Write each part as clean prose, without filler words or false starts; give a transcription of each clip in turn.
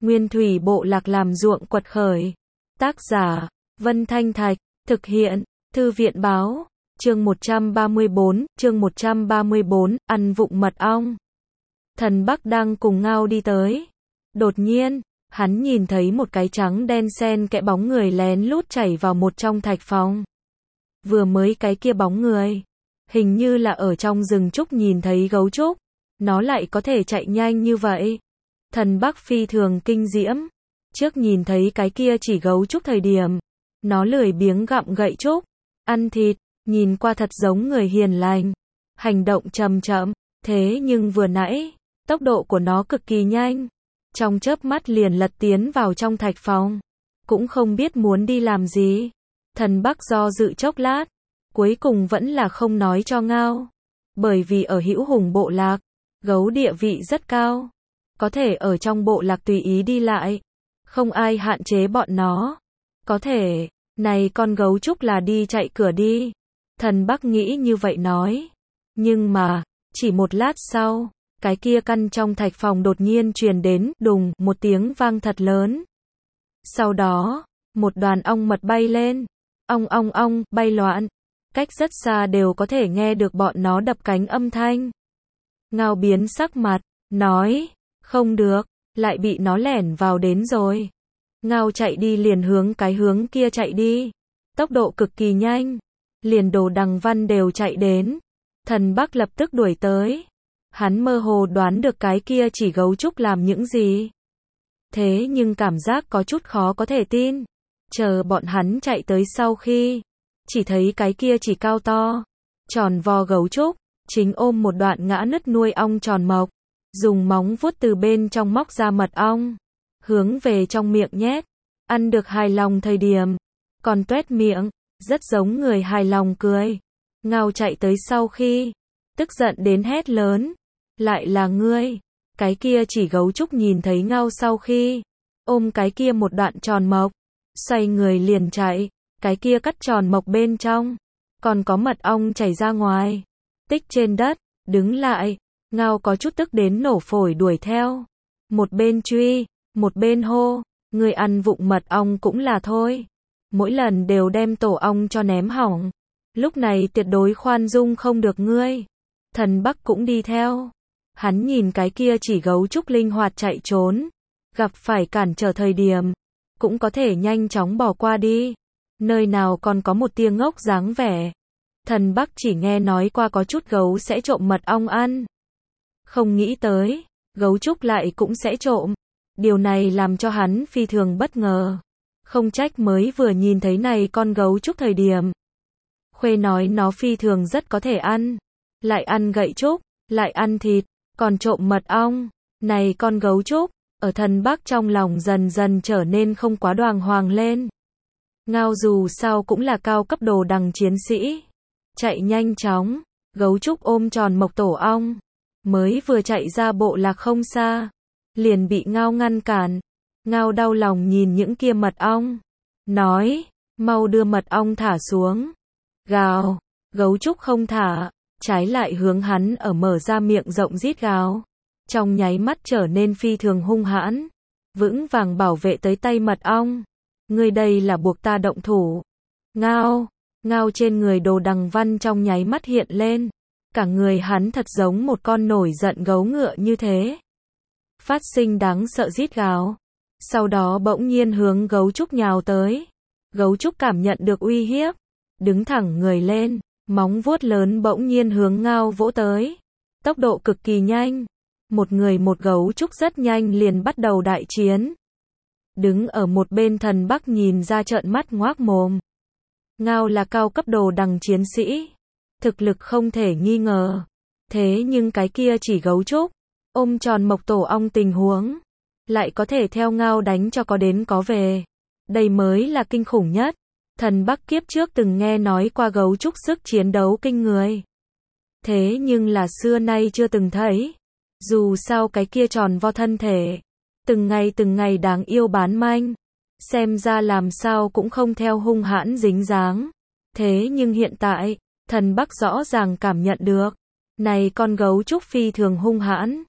Nguyên thủy bộ lạc làm ruộng quật khởi. Tác giả, Vân Thanh Thạch, thực hiện, Thư viện báo, chương 134, ăn vụng mật ong. Thần Bắc đang cùng Ngao đi tới. Đột nhiên, hắn nhìn thấy một cái trắng đen xen kẽ bóng người lén lút chảy vào một trong thạch phòng. Vừa mới cái kia bóng người, hình như là ở trong rừng trúc nhìn thấy gấu trúc, nó lại có thể chạy nhanh như vậy. Thần Bắc phi thường kinh diễm, trước nhìn thấy cái kia chỉ gấu trúc thời điểm, nó lười biếng gặm gậy trúc, ăn thịt, nhìn qua thật giống người hiền lành, hành động chậm chậm, thế nhưng vừa nãy, tốc độ của nó cực kỳ nhanh, trong chớp mắt liền lật tiến vào trong thạch phòng, cũng không biết muốn đi làm gì. Thần Bắc do dự chốc lát, cuối cùng vẫn là không nói cho Ngao, bởi vì ở Hữu Hùng bộ lạc, gấu địa vị rất cao, có thể ở trong bộ lạc tùy ý đi lại, không ai hạn chế bọn nó. Có thể, này con gấu trúc là đi chạy cửa đi. Thần Bắc nghĩ như vậy nói. Nhưng mà, chỉ một lát sau, cái kia căn trong thạch phòng đột nhiên truyền đến đùng một tiếng vang thật lớn. Sau đó, một đoàn ong mật bay lên. Ong ong ong, bay loạn. Cách rất xa đều có thể nghe được bọn nó đập cánh âm thanh. Ngao biến sắc mặt, nói, không được, lại bị nó lẻn vào đến rồi. Ngao chạy đi liền hướng cái hướng kia chạy đi. Tốc độ cực kỳ nhanh. Liền Đồ Đằng Văn đều chạy đến. Thần Bắc lập tức đuổi tới. Hắn mơ hồ đoán được cái kia chỉ gấu trúc làm những gì. Thế nhưng cảm giác có chút khó có thể tin. Chờ bọn hắn chạy tới sau khi, chỉ thấy cái kia chỉ cao to, tròn vo gấu trúc, chính ôm một đoạn ngã nứt nuôi ong tròn mộc, dùng móng vuốt từ bên trong móc ra mật ong, hướng về trong miệng nhét, ăn được hài lòng thời điểm, còn tuét miệng, rất giống người hài lòng cười. Ngao chạy tới sau khi, tức giận đến hét lớn, lại là ngươi. Cái kia chỉ gấu trúc nhìn thấy Ngao sau khi, ôm cái kia một đoạn tròn mộc, xoay người liền chạy, cái kia cắt tròn mộc bên trong, còn có mật ong chảy ra ngoài, tích trên đất, đứng lại. Ngao có chút tức đến nổ phổi đuổi theo, một bên truy, một bên hô, ngươi ăn vụng mật ong cũng là thôi, mỗi lần đều đem tổ ong cho ném hỏng, lúc này tuyệt đối khoan dung không được ngươi. Thần Bắc cũng đi theo, hắn nhìn cái kia chỉ gấu trúc linh hoạt chạy trốn, gặp phải cản trở thời điểm, cũng có thể nhanh chóng bỏ qua đi, nơi nào còn có một tia ngốc dáng vẻ. Thần Bắc chỉ nghe nói qua có chút gấu sẽ trộm mật ong ăn, không nghĩ tới, gấu trúc lại cũng sẽ trộm. Điều này làm cho hắn phi thường bất ngờ. Không trách mới vừa nhìn thấy này con gấu trúc thời điểm. Khuê nói nó phi thường rất có thể ăn. Lại ăn gậy trúc, lại ăn thịt, còn trộm mật ong. Này con gấu trúc, ở Thần Bắc trong lòng dần dần trở nên không quá đoàng hoàng lên. Ngao dù sao cũng là cao cấp đồ đằng chiến sĩ. Chạy nhanh chóng, gấu trúc ôm tròn mộc tổ ong. Mới vừa chạy ra bộ lạc không xa, liền bị Ngao ngăn cản. Ngao đau lòng nhìn những kia mật ong, nói, mau đưa mật ong thả xuống. Gào, gấu trúc không thả, trái lại hướng hắn ở mở ra miệng rộng rít gào. Trong nháy mắt trở nên phi thường hung hãn, vững vàng bảo vệ tới tay mật ong. Ngươi đây là buộc ta động thủ. Ngao trên người Đồ Đằng Văn trong nháy mắt hiện lên. Cả người hắn thật giống một con nổi giận gấu ngựa như thế. Phát sinh đáng sợ rít gào. Sau đó bỗng nhiên hướng gấu trúc nhào tới. Gấu trúc cảm nhận được uy hiếp, đứng thẳng người lên, móng vuốt lớn bỗng nhiên hướng Ngao vỗ tới. Tốc độ cực kỳ nhanh. Một người một gấu trúc rất nhanh liền bắt đầu đại chiến. Đứng ở một bên Thần Bắc nhìn ra trợn mắt ngoác mồm. Ngao là cao cấp đồ đằng chiến sĩ. Thực lực không thể nghi ngờ. Thế nhưng cái kia chỉ gấu trúc, ôm tròn mộc tổ ong tình huống, lại có thể theo Ngao đánh cho có đến có về. Đây mới là kinh khủng nhất. Thần Bắc kiếp trước từng nghe nói qua gấu trúc sức chiến đấu kinh người. Thế nhưng là xưa nay chưa từng thấy. Dù sao cái kia tròn vo thân thể, từng ngày đáng yêu bán manh. Xem ra làm sao cũng không theo hung hãn dính dáng. Thế nhưng hiện tại, Thần Bắc rõ ràng cảm nhận được, này con gấu trúc phi thường hung hãn.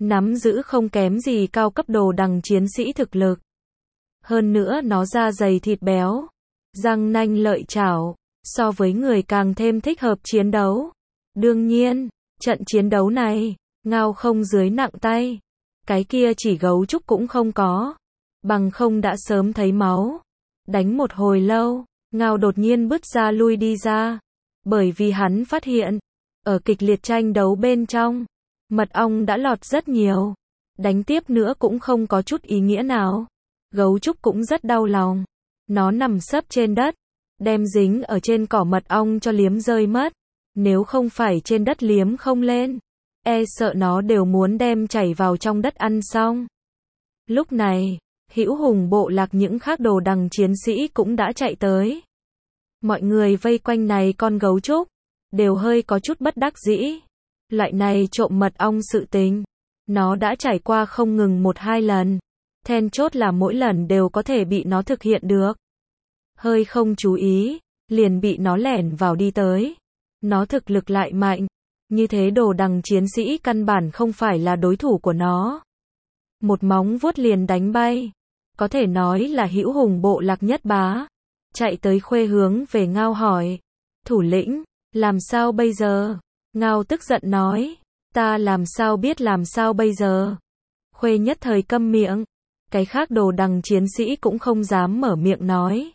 nắm giữ không kém gì cao cấp đồ đằng chiến sĩ thực lực. Hơn nữa nó da dày thịt béo, răng nanh lợi chảo, so với người càng thêm thích hợp chiến đấu. Đương nhiên, trận chiến đấu này, Ngao không dưới nặng tay. Cái kia chỉ gấu trúc cũng không có, bằng không đã sớm thấy máu. Đánh một hồi lâu, Ngao đột nhiên bứt ra lui đi ra, bởi vì hắn phát hiện, ở kịch liệt tranh đấu bên trong, mật ong đã lọt rất nhiều. Đánh tiếp nữa cũng không có chút ý nghĩa nào. Gấu trúc cũng rất đau lòng. Nó nằm sấp trên đất, đem dính ở trên cỏ mật ong cho liếm rơi mất. Nếu không phải trên đất liếm không lên, sợ nó đều muốn đem chảy vào trong đất ăn xong. Lúc này, Hữu Hùng bộ lạc những khác đồ đằng chiến sĩ cũng đã chạy tới. Mọi người vây quanh này con gấu trúc, đều hơi có chút bất đắc dĩ. Loại này trộm mật ong sự tình, nó đã trải qua không ngừng 1-2 lần. Then chốt là mỗi lần đều có thể bị nó thực hiện được. Hơi không chú ý, liền bị nó lẻn vào đi tới. Nó thực lực lại mạnh, như thế đồ đằng chiến sĩ căn bản không phải là đối thủ của nó. Một móng vuốt liền đánh bay. Có thể nói là Hữu Hùng bộ lạc nhất bá. Chạy tới Khuê hướng về Ngao hỏi. Thủ lĩnh, làm sao bây giờ? Ngao tức giận nói. Ta làm sao biết làm sao bây giờ? Khuê nhất thời câm miệng. Cái khác đồ đằng chiến sĩ cũng không dám mở miệng nói.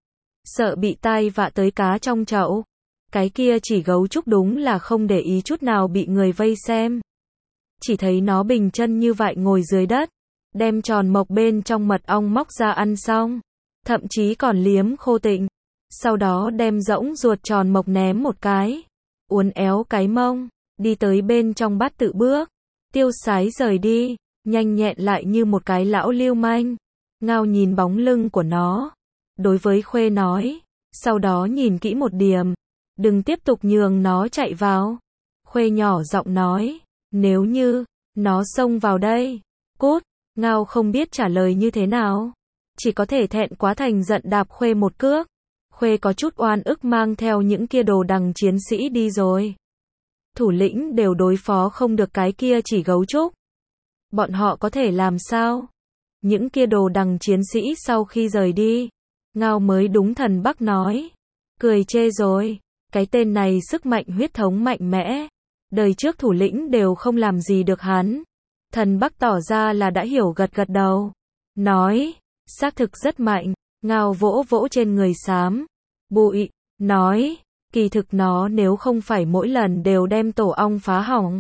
Sợ bị tai vạ tới cá trong chậu. Cái kia chỉ gấu trúc đúng là không để ý chút nào bị người vây xem. Chỉ thấy nó bình chân như vậy ngồi dưới đất, đem tròn mộc bên trong mật ong móc ra ăn xong, thậm chí còn liếm khô tịnh. Sau đó đem rỗng ruột tròn mộc ném một cái, uốn éo cái mông, đi tới bên trong bát tự bước, tiêu sái rời đi, nhanh nhẹn lại như một cái lão lưu manh. Ngao nhìn bóng lưng của nó, đối với Khuê nói, sau đó nhìn kỹ một điểm, đừng tiếp tục nhường nó chạy vào. Khuê nhỏ giọng nói, nếu như nó xông vào đây, cút. Ngao không biết trả lời như thế nào, chỉ có thể thẹn quá thành giận đạp Khuê một cước. Khuê có chút oan ức mang theo những kia đồ đằng chiến sĩ đi rồi. Thủ lĩnh đều đối phó không được cái kia chỉ gấu trúc. Bọn họ có thể làm sao? Những kia đồ đằng chiến sĩ sau khi rời đi, Ngao mới đúng Thần Bắc nói. Cười chê rồi, cái tên này sức mạnh huyết thống mạnh mẽ. Đời trước thủ lĩnh đều không làm gì được hắn. Thần Bắc tỏ ra là đã hiểu gật gật đầu. Nói, xác thực rất mạnh. Ngao vỗ vỗ trên người xám bụi, nói, kỳ thực nó nếu không phải mỗi lần đều đem tổ ong phá hỏng,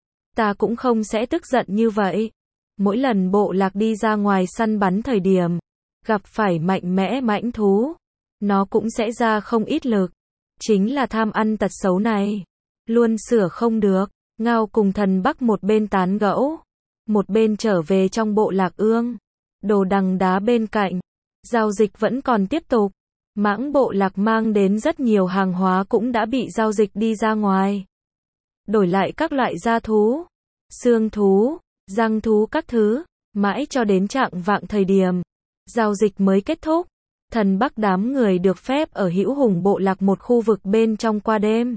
ta cũng không sẽ tức giận như vậy. Mỗi lần bộ lạc đi ra ngoài săn bắn thời điểm, gặp phải mạnh mẽ mãnh thú, nó cũng sẽ ra không ít lực. Chính là tham ăn tật xấu này, luôn sửa không được. Ngao cùng Thần Bắc một bên tán gẫu, một bên trở về trong bộ lạc ương. Đồ đằng đá bên cạnh, giao dịch vẫn còn tiếp tục. Mãng bộ lạc mang đến rất nhiều hàng hóa cũng đã bị giao dịch đi ra ngoài. Đổi lại các loại da thú, xương thú, răng thú các thứ, mãi cho đến trạng vạng thời điểm, giao dịch mới kết thúc. Thần Bắc đám người được phép ở Hữu Hùng bộ lạc một khu vực bên trong qua đêm.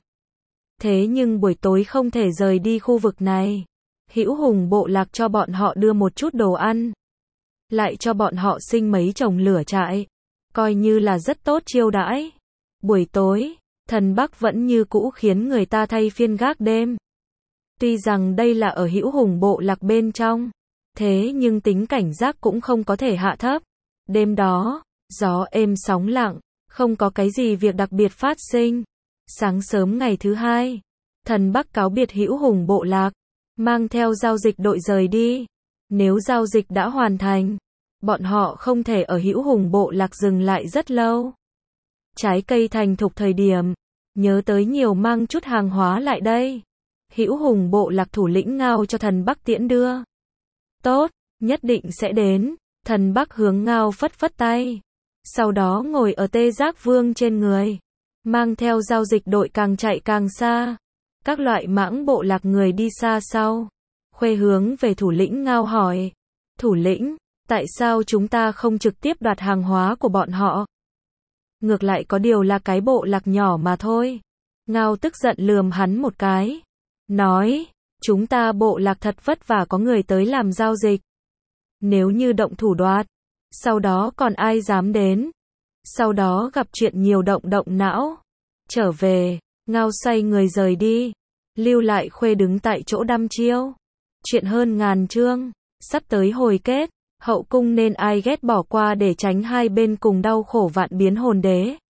Thế nhưng buổi tối không thể rời đi khu vực này. Hữu Hùng bộ lạc cho bọn họ đưa một chút đồ ăn, lại cho bọn họ sinh mấy chồng lửa trại, coi như là rất tốt chiêu đãi. Buổi tối, Thần Bắc vẫn như cũ khiến người ta thay phiên gác đêm. Tuy rằng đây là ở Hữu Hùng bộ lạc bên trong, thế nhưng tính cảnh giác cũng không có thể hạ thấp. Đêm đó, gió êm sóng lặng, không có cái gì việc đặc biệt phát sinh. Sáng sớm ngày thứ hai, Thần Bắc cáo biệt Hữu Hùng bộ lạc, mang theo giao dịch đội rời đi. Nếu giao dịch đã hoàn thành, bọn họ không thể ở Hữu Hùng bộ lạc dừng lại rất lâu. Trái cây thành thục thời điểm, nhớ tới nhiều mang chút hàng hóa lại đây. Hữu Hùng bộ lạc thủ lĩnh Ngao cho Thần Bắc tiễn đưa. Tốt, nhất định sẽ đến. Thần Bắc hướng Ngao phất phất tay, sau đó ngồi ở Tê Giác Vương trên người, mang theo giao dịch đội càng chạy càng xa. Các loại mãng bộ lạc người đi xa sau. Khuê hướng về thủ lĩnh Ngao hỏi, thủ lĩnh, tại sao chúng ta không trực tiếp đoạt hàng hóa của bọn họ? Ngược lại có điều là cái bộ lạc nhỏ mà thôi. Ngao tức giận lườm hắn một cái, nói, Chúng ta bộ lạc thật vất vả có người tới làm giao dịch. Nếu như động thủ đoạt, sau đó còn ai dám đến. Sau đó gặp chuyện nhiều động não. Trở về, Ngao xoay người rời đi. Lưu lại Khuê đứng tại chỗ đăm chiêu. Chuyện hơn ngàn chương, sắp tới hồi kết. Hậu cung nên ai ghét bỏ qua để tránh hai bên cùng đau khổ vạn biến hồn đế.